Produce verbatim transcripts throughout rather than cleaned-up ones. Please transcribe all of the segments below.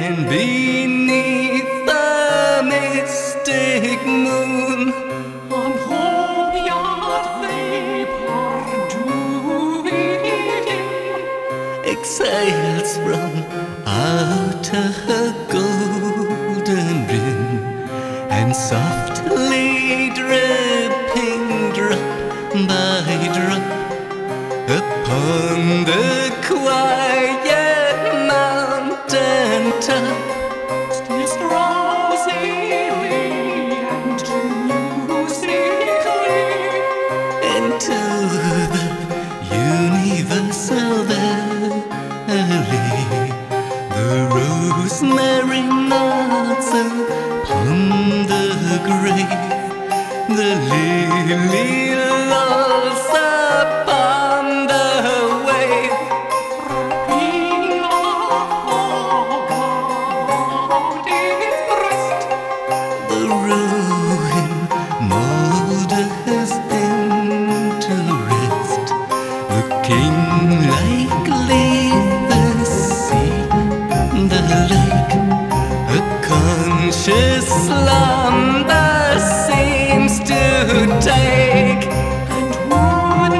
and beneath the mystic moon, on holiard vapor doing, exhales from out a golden rim, and softly dripping drop by drop upon the quiet mountain top, still drowsily and musically, into the universal valley. The rosemary nods upon the grave, the lily lolls upon the wave, being about its breast. the ruin moulders into rest, looking like the sea, the lake, a conscious slumber seems to take, And would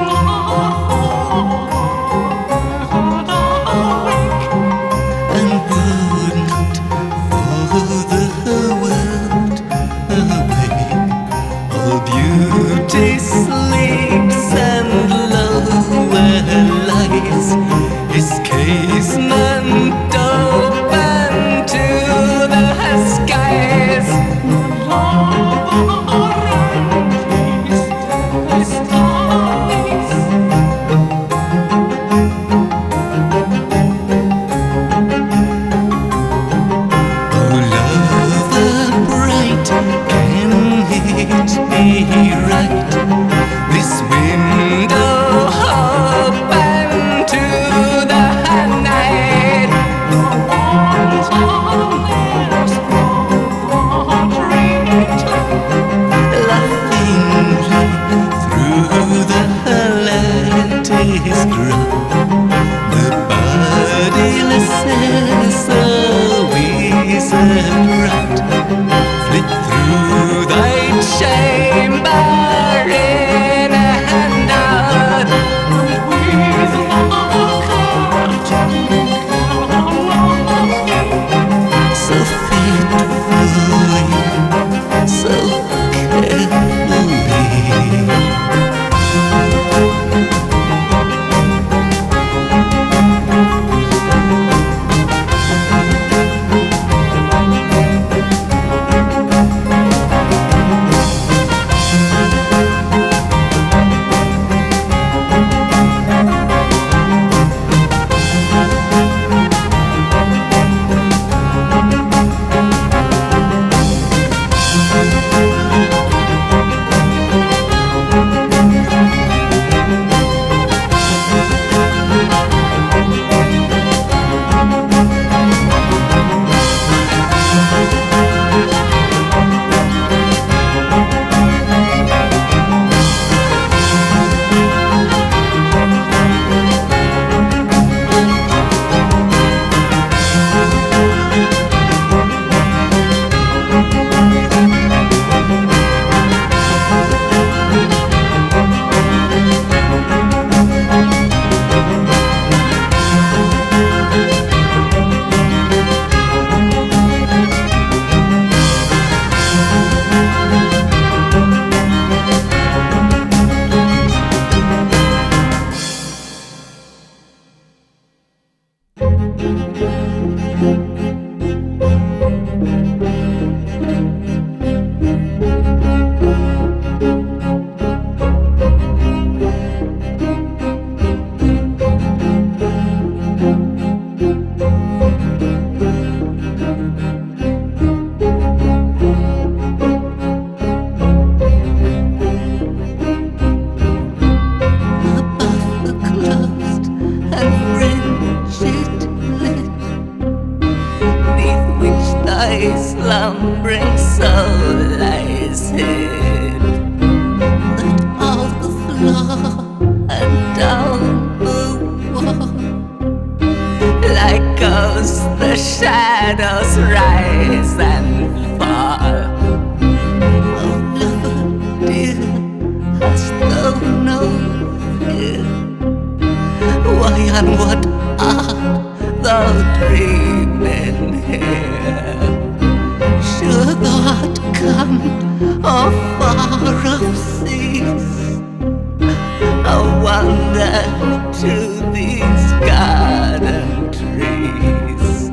not awake, and would not for the world awake. All beauty sleeps and lower lies, his casement open to the skies. love around his skies. Oh, love bright, can it be right? This window open to the night. like ghosts the shadows rise and fall. Oh lover dear, hast thou no fear? Why and what art thou dreaming here? Sure thou art come of far off seas, a wonder to these garden trees.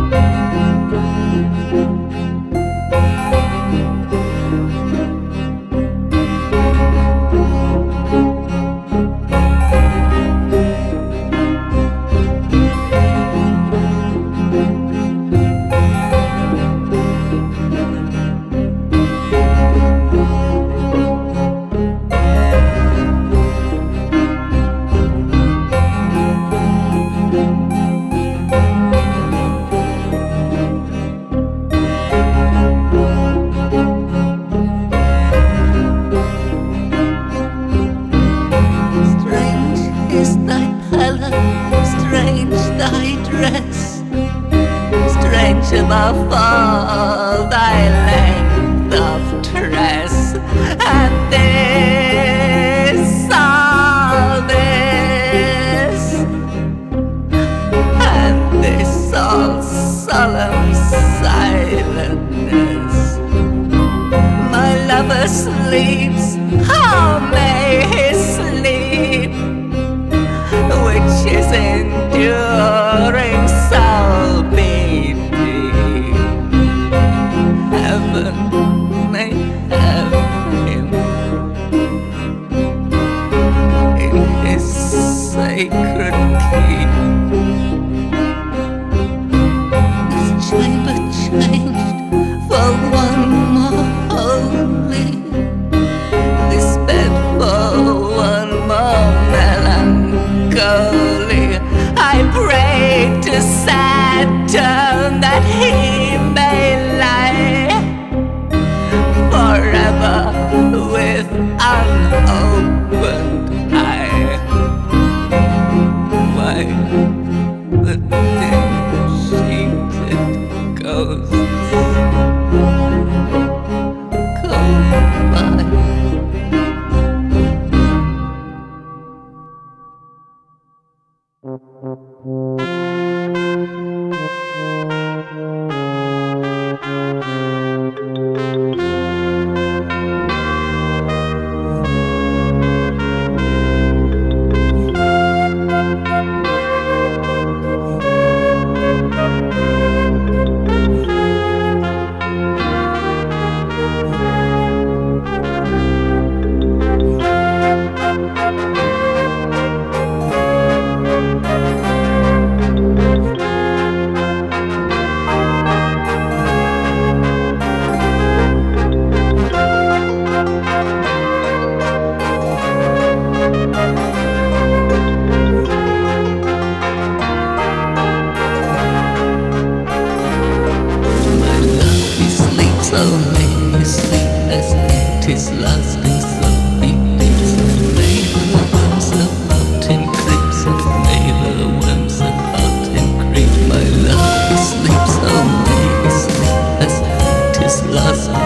Strange above all thy length of tress, and this, all this, and this all solemn silentness. My lover sleeps, how may he sleep, which is enduring so beating? Heaven may have him in his sacred keep. This chamber changed for one more holy, this bed for one more melancholy. I pray to Saturn that he may lie forever with unopened eye. Why the dim-sheeted ghosts come by? His last and so he dips and never worms about him creeps and never worms about him creeps. My love, he sleeps only, he sleeps as his last